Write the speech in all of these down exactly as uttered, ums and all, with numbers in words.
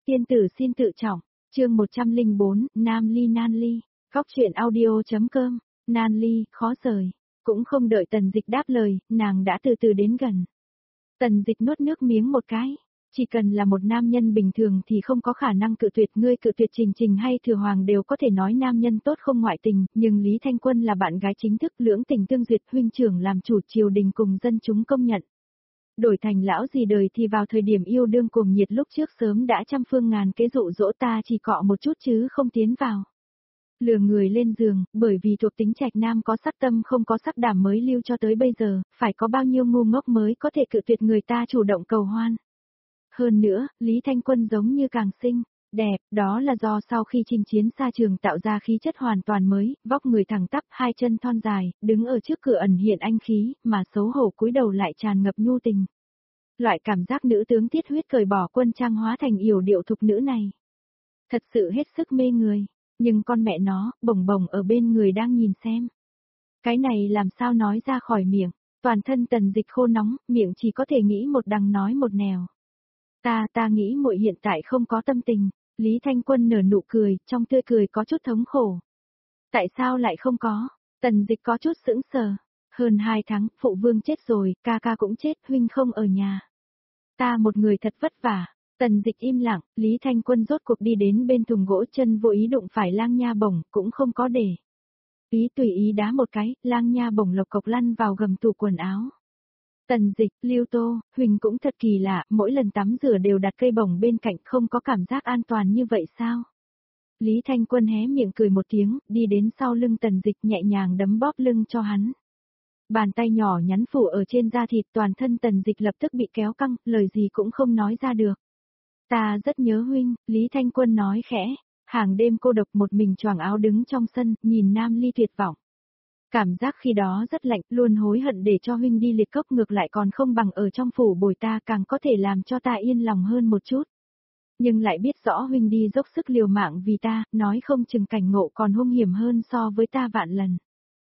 Tiên tử xin tự trọng, chương một trăm lẻ bốn, Nam Ly Nan Ly, góc truyện audio.com, Nan Ly, khó rời. Cũng không đợi Tần Dịch đáp lời, nàng đã từ từ đến gần. Tần Dịch nuốt nước miếng một cái. Chỉ cần là một nam nhân bình thường thì không có khả năng cự tuyệt, ngươi cự tuyệt Trình Trình hay Thừa Hoàng đều có thể nói nam nhân tốt không ngoại tình, nhưng Lý Thanh Quân là bạn gái chính thức, lưỡng tình tương duyệt, huynh trưởng làm chủ, triều đình cùng dân chúng công nhận. Đổi thành lão gì đời thì vào thời điểm yêu đương cuồng nhiệt lúc trước sớm đã trăm phương ngàn kế dụ dỗ ta chỉ cọ một chút chứ không tiến vào. Lừa người lên giường, bởi vì thuộc tính trạch nam có sắc tâm không có sắc đảm mới lưu cho tới bây giờ, phải có bao nhiêu ngu ngốc mới có thể cự tuyệt người ta chủ động cầu hoan. Hơn nữa, Lý Thanh Quân giống như càng xinh, đẹp, đó là do sau khi chinh chiến xa trường tạo ra khí chất hoàn toàn mới, vóc người thẳng tắp, hai chân thon dài, đứng ở trước cửa ẩn hiện anh khí, mà xấu hổ cúi đầu lại tràn ngập nhu tình. Loại cảm giác nữ tướng tiết huyết cởi bỏ quân trang hóa thành yểu điệu thục nữ này. Thật sự hết sức mê người, nhưng con mẹ nó, bồng bồng ở bên người đang nhìn xem. Cái này làm sao nói ra khỏi miệng, toàn thân Tần Dịch khô nóng, miệng chỉ có thể nghĩ một đằng nói một nẻo. Ta, ta nghĩ muội hiện tại không có tâm tình, Lý Thanh Quân nở nụ cười, trong tươi cười có chút thống khổ. Tại sao lại không có? Tần Dịch có chút sững sờ. Hơn hai tháng, phụ vương chết rồi, ca ca cũng chết, huynh không ở nhà. Ta một người thật vất vả. Tần Dịch im lặng, Lý Thanh Quân rốt cuộc đi đến bên thùng gỗ, chân vô ý đụng phải Lang Nha Bổng, cũng không có để ý, tùy ý đá một cái, Lang Nha Bổng lộc cộc lăn vào gầm tủ quần áo. Tần Dịch, Lưu Tô, Huỳnh cũng thật kỳ lạ, mỗi lần tắm rửa đều đặt cây bổng bên cạnh, không có cảm giác an toàn như vậy sao? Lý Thanh Quân hé miệng cười một tiếng, đi đến sau lưng Tần Dịch nhẹ nhàng đấm bóp lưng cho hắn. Bàn tay nhỏ nhắn phủ ở trên da thịt, toàn thân Tần Dịch lập tức bị kéo căng, lời gì cũng không nói ra được. Ta rất nhớ huynh, Lý Thanh Quân nói khẽ, hàng đêm cô độc một mình choàng áo đứng trong sân, nhìn Nam Ly tuyệt vọng. Cảm giác khi đó rất lạnh, luôn hối hận để cho huynh đi liệt cốc, ngược lại còn không bằng ở trong phủ bồi ta, càng có thể làm cho ta yên lòng hơn một chút. Nhưng lại biết rõ huynh đi dốc sức liều mạng vì ta, nói không chừng cảnh ngộ còn hung hiểm hơn so với ta vạn lần.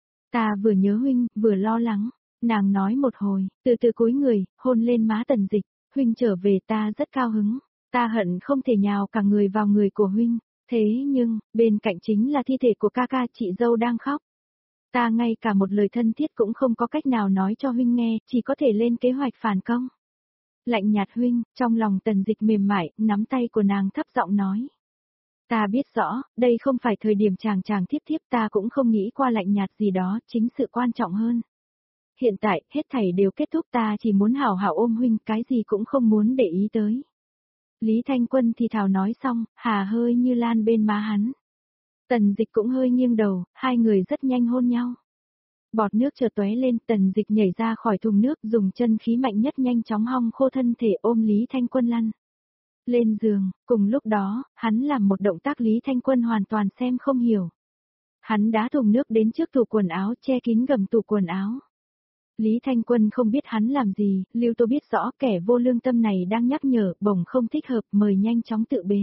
Ta vừa nhớ huynh, vừa lo lắng, nàng nói một hồi, từ từ cúi người, hôn lên má Tần Dịch, huynh trở về ta rất cao hứng, ta hận không thể nhào cả người vào người của huynh, thế nhưng, bên cạnh chính là thi thể của ca ca, chị dâu đang khóc. Ta ngay cả một lời thân thiết cũng không có cách nào nói cho huynh nghe, chỉ có thể lên kế hoạch phản công. Lạnh nhạt huynh, trong lòng Tần Dịch mềm mại, nắm tay của nàng thấp giọng nói. Ta biết rõ, đây không phải thời điểm chàng chàng thiếp thiếp, ta cũng không nghĩ qua lạnh nhạt gì đó, chính sự quan trọng hơn. Hiện tại, hết thảy đều kết thúc, ta chỉ muốn hảo hảo ôm huynh, cái gì cũng không muốn để ý tới. Lý Thanh Quân thì thào nói xong, hà hơi như lan bên má hắn. Tần Dịch cũng hơi nghiêng đầu, hai người rất nhanh hôn nhau. Bọt nước chợt tóe lên, Tần Dịch nhảy ra khỏi thùng nước, dùng chân khí mạnh nhất nhanh chóng hong khô thân thể, ôm Lý Thanh Quân lăn lên giường. Cùng lúc đó, hắn làm một động tác Lý Thanh Quân hoàn toàn xem không hiểu. Hắn đá thùng nước đến trước tủ quần áo, che kín gầm tủ quần áo. Lý Thanh Quân không biết hắn làm gì, Lưu Tô biết rõ kẻ vô lương tâm này đang nhắc nhở, bổng không thích hợp, mời nhanh chóng tự bế.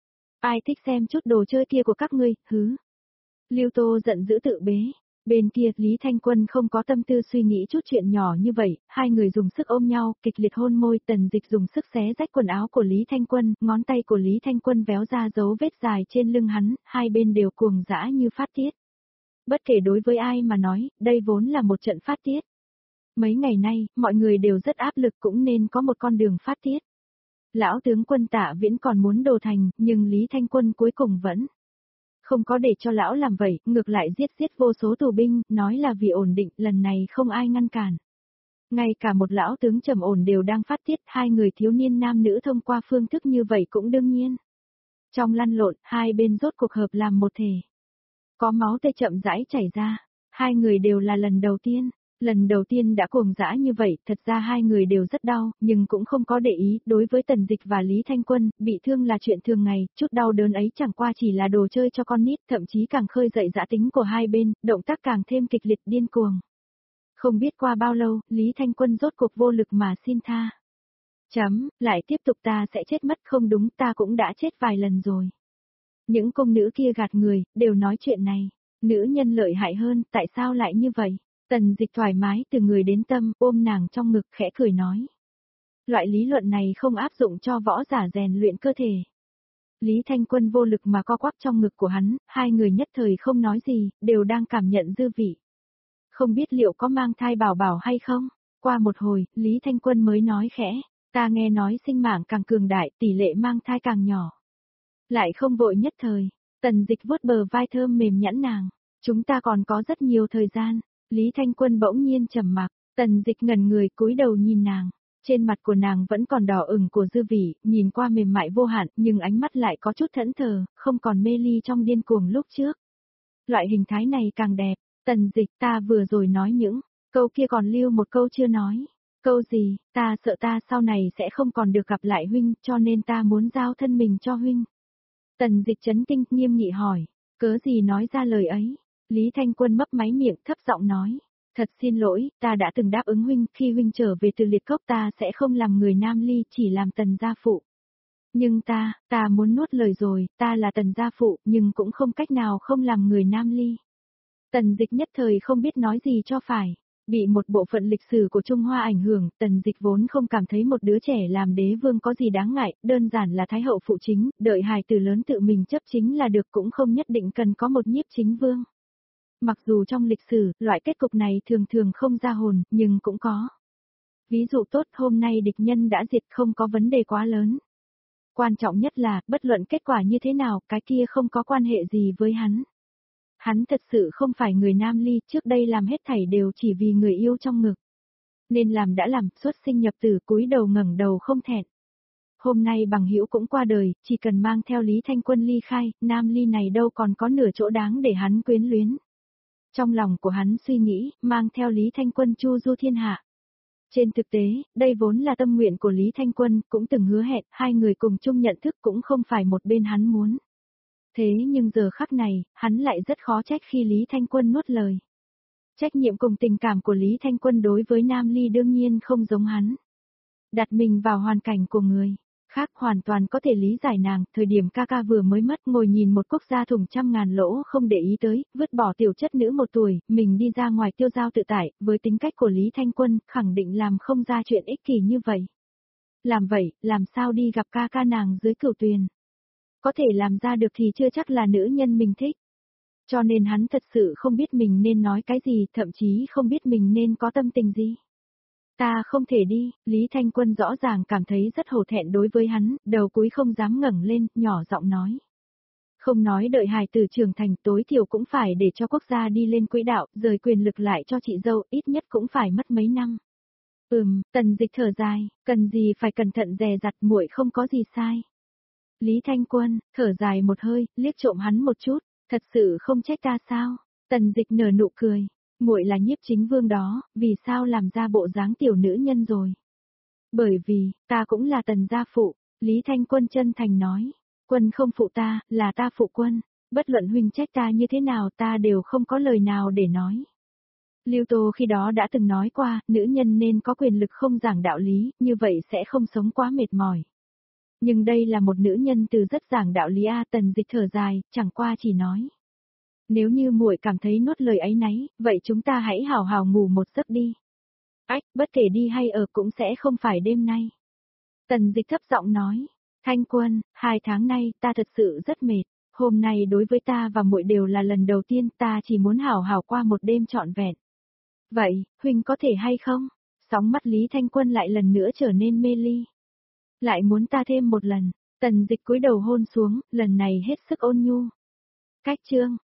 Ai thích xem chút đồ chơi kia của các ngươi, hứ. Lưu Tô giận dữ tự bế. Bên kia, Lý Thanh Quân không có tâm tư suy nghĩ chút chuyện nhỏ như vậy, hai người dùng sức ôm nhau, kịch liệt hôn môi, Tần Dịch dùng sức xé rách quần áo của Lý Thanh Quân, ngón tay của Lý Thanh Quân véo ra dấu vết dài trên lưng hắn, hai bên đều cuồng dã như phát tiết. Bất kể đối với ai mà nói, đây vốn là một trận phát tiết. Mấy ngày nay, mọi người đều rất áp lực, cũng nên có một con đường phát tiết. Lão tướng quân Tạ Viễn còn muốn đồ thành, nhưng Lý Thanh Quân cuối cùng vẫn không có để cho lão làm vậy, ngược lại giết giết vô số tù binh, nói là vì ổn định, lần này không ai ngăn cản. Ngay cả một lão tướng trầm ổn đều đang phát tiết, hai người thiếu niên nam nữ thông qua phương thức như vậy cũng đương nhiên. Trong lăn lộn, hai bên rốt cuộc hợp làm một thể. Có máu tươi chậm rãi chảy ra, hai người đều là lần đầu tiên. Lần đầu tiên đã cuồng dã như vậy, thật ra hai người đều rất đau, nhưng cũng không có để ý, đối với Tần Dịch và Lý Thanh Quân, bị thương là chuyện thường ngày, chút đau đớn ấy chẳng qua chỉ là đồ chơi cho con nít, thậm chí càng khơi dậy dã tính của hai bên, động tác càng thêm kịch liệt điên cuồng. Không biết qua bao lâu, Lý Thanh Quân rốt cuộc vô lực mà xin tha. Chấm, lại tiếp tục ta sẽ chết mất, không đúng, ta cũng đã chết vài lần rồi. Những công nữ kia gạt người, đều nói chuyện này, nữ nhân lợi hại hơn, tại sao lại như vậy? Tần Dịch thoải mái từ người đến tâm, ôm nàng trong ngực khẽ cười nói. Loại lý luận này không áp dụng cho võ giả rèn luyện cơ thể. Lý Thanh Quân vô lực mà co quắp trong ngực của hắn, hai người nhất thời không nói gì, đều đang cảm nhận dư vị. Không biết liệu có mang thai bảo bảo hay không? Qua một hồi, Lý Thanh Quân mới nói khẽ, ta nghe nói sinh mạng càng cường đại, tỷ lệ mang thai càng nhỏ. Lại không vội nhất thời, Tần Dịch vuốt bờ vai thơm mềm nhẵn nàng, chúng ta còn có rất nhiều thời gian. Lý Thanh Quân bỗng nhiên trầm mặc, Tần Dịch ngẩn người cúi đầu nhìn nàng. Trên mặt của nàng vẫn còn đỏ ửng của dư vị, nhìn qua mềm mại vô hạn, nhưng ánh mắt lại có chút thẫn thờ, không còn mê ly trong điên cuồng lúc trước. Loại hình thái này càng đẹp, Tần Dịch, ta vừa rồi nói những câu kia còn lưu một câu chưa nói. Câu gì, ta sợ ta sau này sẽ không còn được gặp lại huynh, cho nên ta muốn giao thân mình cho huynh. Tần Dịch chấn kinh, nghiêm nghị hỏi, cớ gì nói ra lời ấy? Lý Thanh Quân mấp máy miệng thấp giọng nói. Thật xin lỗi, ta đã từng đáp ứng huynh, khi huynh trở về từ liệt cốc ta sẽ không làm người nam ly, chỉ làm tần gia phụ. Nhưng ta, ta muốn nuốt lời rồi, ta là tần gia phụ, nhưng cũng không cách nào không làm người nam ly. Tần Dịch nhất thời không biết nói gì cho phải. Bị một bộ phận lịch sử của Trung Hoa ảnh hưởng, Tần Dịch vốn không cảm thấy một đứa trẻ làm đế vương có gì đáng ngại, đơn giản là thái hậu phụ chính, đợi hài tử lớn tự mình chấp chính là được, cũng không nhất định cần có một nhiếp chính vương. Mặc dù trong lịch sử, loại kết cục này thường thường không ra hồn, nhưng cũng có. Ví dụ tốt, hôm nay địch nhân đã diệt, không có vấn đề quá lớn. Quan trọng nhất là, bất luận kết quả như thế nào, cái kia không có quan hệ gì với hắn. Hắn thật sự không phải người nam ly, trước đây làm hết thảy đều chỉ vì người yêu trong ngực. Nên làm đã làm, xuất sinh nhập tử, cúi đầu ngẩng đầu không thẹn. Hôm nay bằng hữu cũng qua đời, chỉ cần mang theo Lý Thanh Quân ly khai, nam ly này đâu còn có nửa chỗ đáng để hắn quyến luyến. Trong lòng của hắn suy nghĩ, mang theo Lý Thanh Quân chu du thiên hạ. Trên thực tế, đây vốn là tâm nguyện của Lý Thanh Quân, cũng từng hứa hẹn, hai người cùng chung nhận thức cũng không phải một bên hắn muốn. Thế nhưng giờ khắc này, hắn lại rất khó trách khi Lý Thanh Quân nuốt lời. Trách nhiệm cùng tình cảm của Lý Thanh Quân đối với Nam Ly đương nhiên không giống hắn. Đặt mình vào hoàn cảnh của người khác hoàn toàn có thể lý giải nàng, thời điểm ca ca vừa mới mất ngồi nhìn một quốc gia thủng trăm ngàn lỗ không để ý tới, vứt bỏ tiểu chất nữ một tuổi, mình đi ra ngoài tiêu dao tự tại, với tính cách của Lý Thanh Quân, khẳng định làm không ra chuyện ích kỷ như vậy. Làm vậy, làm sao đi gặp ca ca nàng dưới cửu tuyền. Có thể làm ra được thì chưa chắc là nữ nhân mình thích. Cho nên hắn thật sự không biết mình nên nói cái gì, thậm chí không biết mình nên có tâm tình gì. Ta không thể đi, Lý Thanh Quân rõ ràng cảm thấy rất hổ thẹn đối với hắn, đầu cúi không dám ngẩng lên, nhỏ giọng nói. Không nói đợi hài tử trưởng thành, tối thiểu cũng phải để cho quốc gia đi lên quỹ đạo, rời quyền lực lại cho chị dâu, ít nhất cũng phải mất mấy năm. Ừm, Tần Dịch thở dài, cần gì phải cẩn thận dè dặt, muội không có gì sai. Lý Thanh Quân, thở dài một hơi, liếc trộm hắn một chút, thật sự không trách ta sao? Tần Dịch nở nụ cười, muội là nhiếp chính vương đó, vì sao làm ra bộ dáng tiểu nữ nhân rồi? Bởi vì, ta cũng là tần gia phụ, Lý Thanh Quân chân thành nói, quân không phụ ta, là ta phụ quân, bất luận huynh trách ta như thế nào ta đều không có lời nào để nói. Lưu Tô khi đó đã từng nói qua, nữ nhân nên có quyền lực không giảng đạo lý, như vậy sẽ không sống quá mệt mỏi. Nhưng đây là một nữ nhân từ rất giảng đạo lý a. Tần Dịch thở dài, chẳng qua chỉ nói. Nếu như muội cảm thấy nuốt lời ấy nấy, vậy chúng ta hãy hào hào ngủ một giấc đi. Ách, bất kể đi hay ở cũng sẽ không phải đêm nay. Tần Dịch thấp giọng nói, Thanh Quân, hai tháng nay ta thật sự rất mệt, hôm nay đối với ta và muội đều là lần đầu tiên, ta chỉ muốn hào hào qua một đêm trọn vẹn. Vậy, huynh có thể hay không? Sóng mắt Lý Thanh Quân lại lần nữa trở nên mê ly. Lại muốn ta thêm một lần, Tần Dịch cúi đầu hôn xuống, lần này hết sức ôn nhu. Cách chương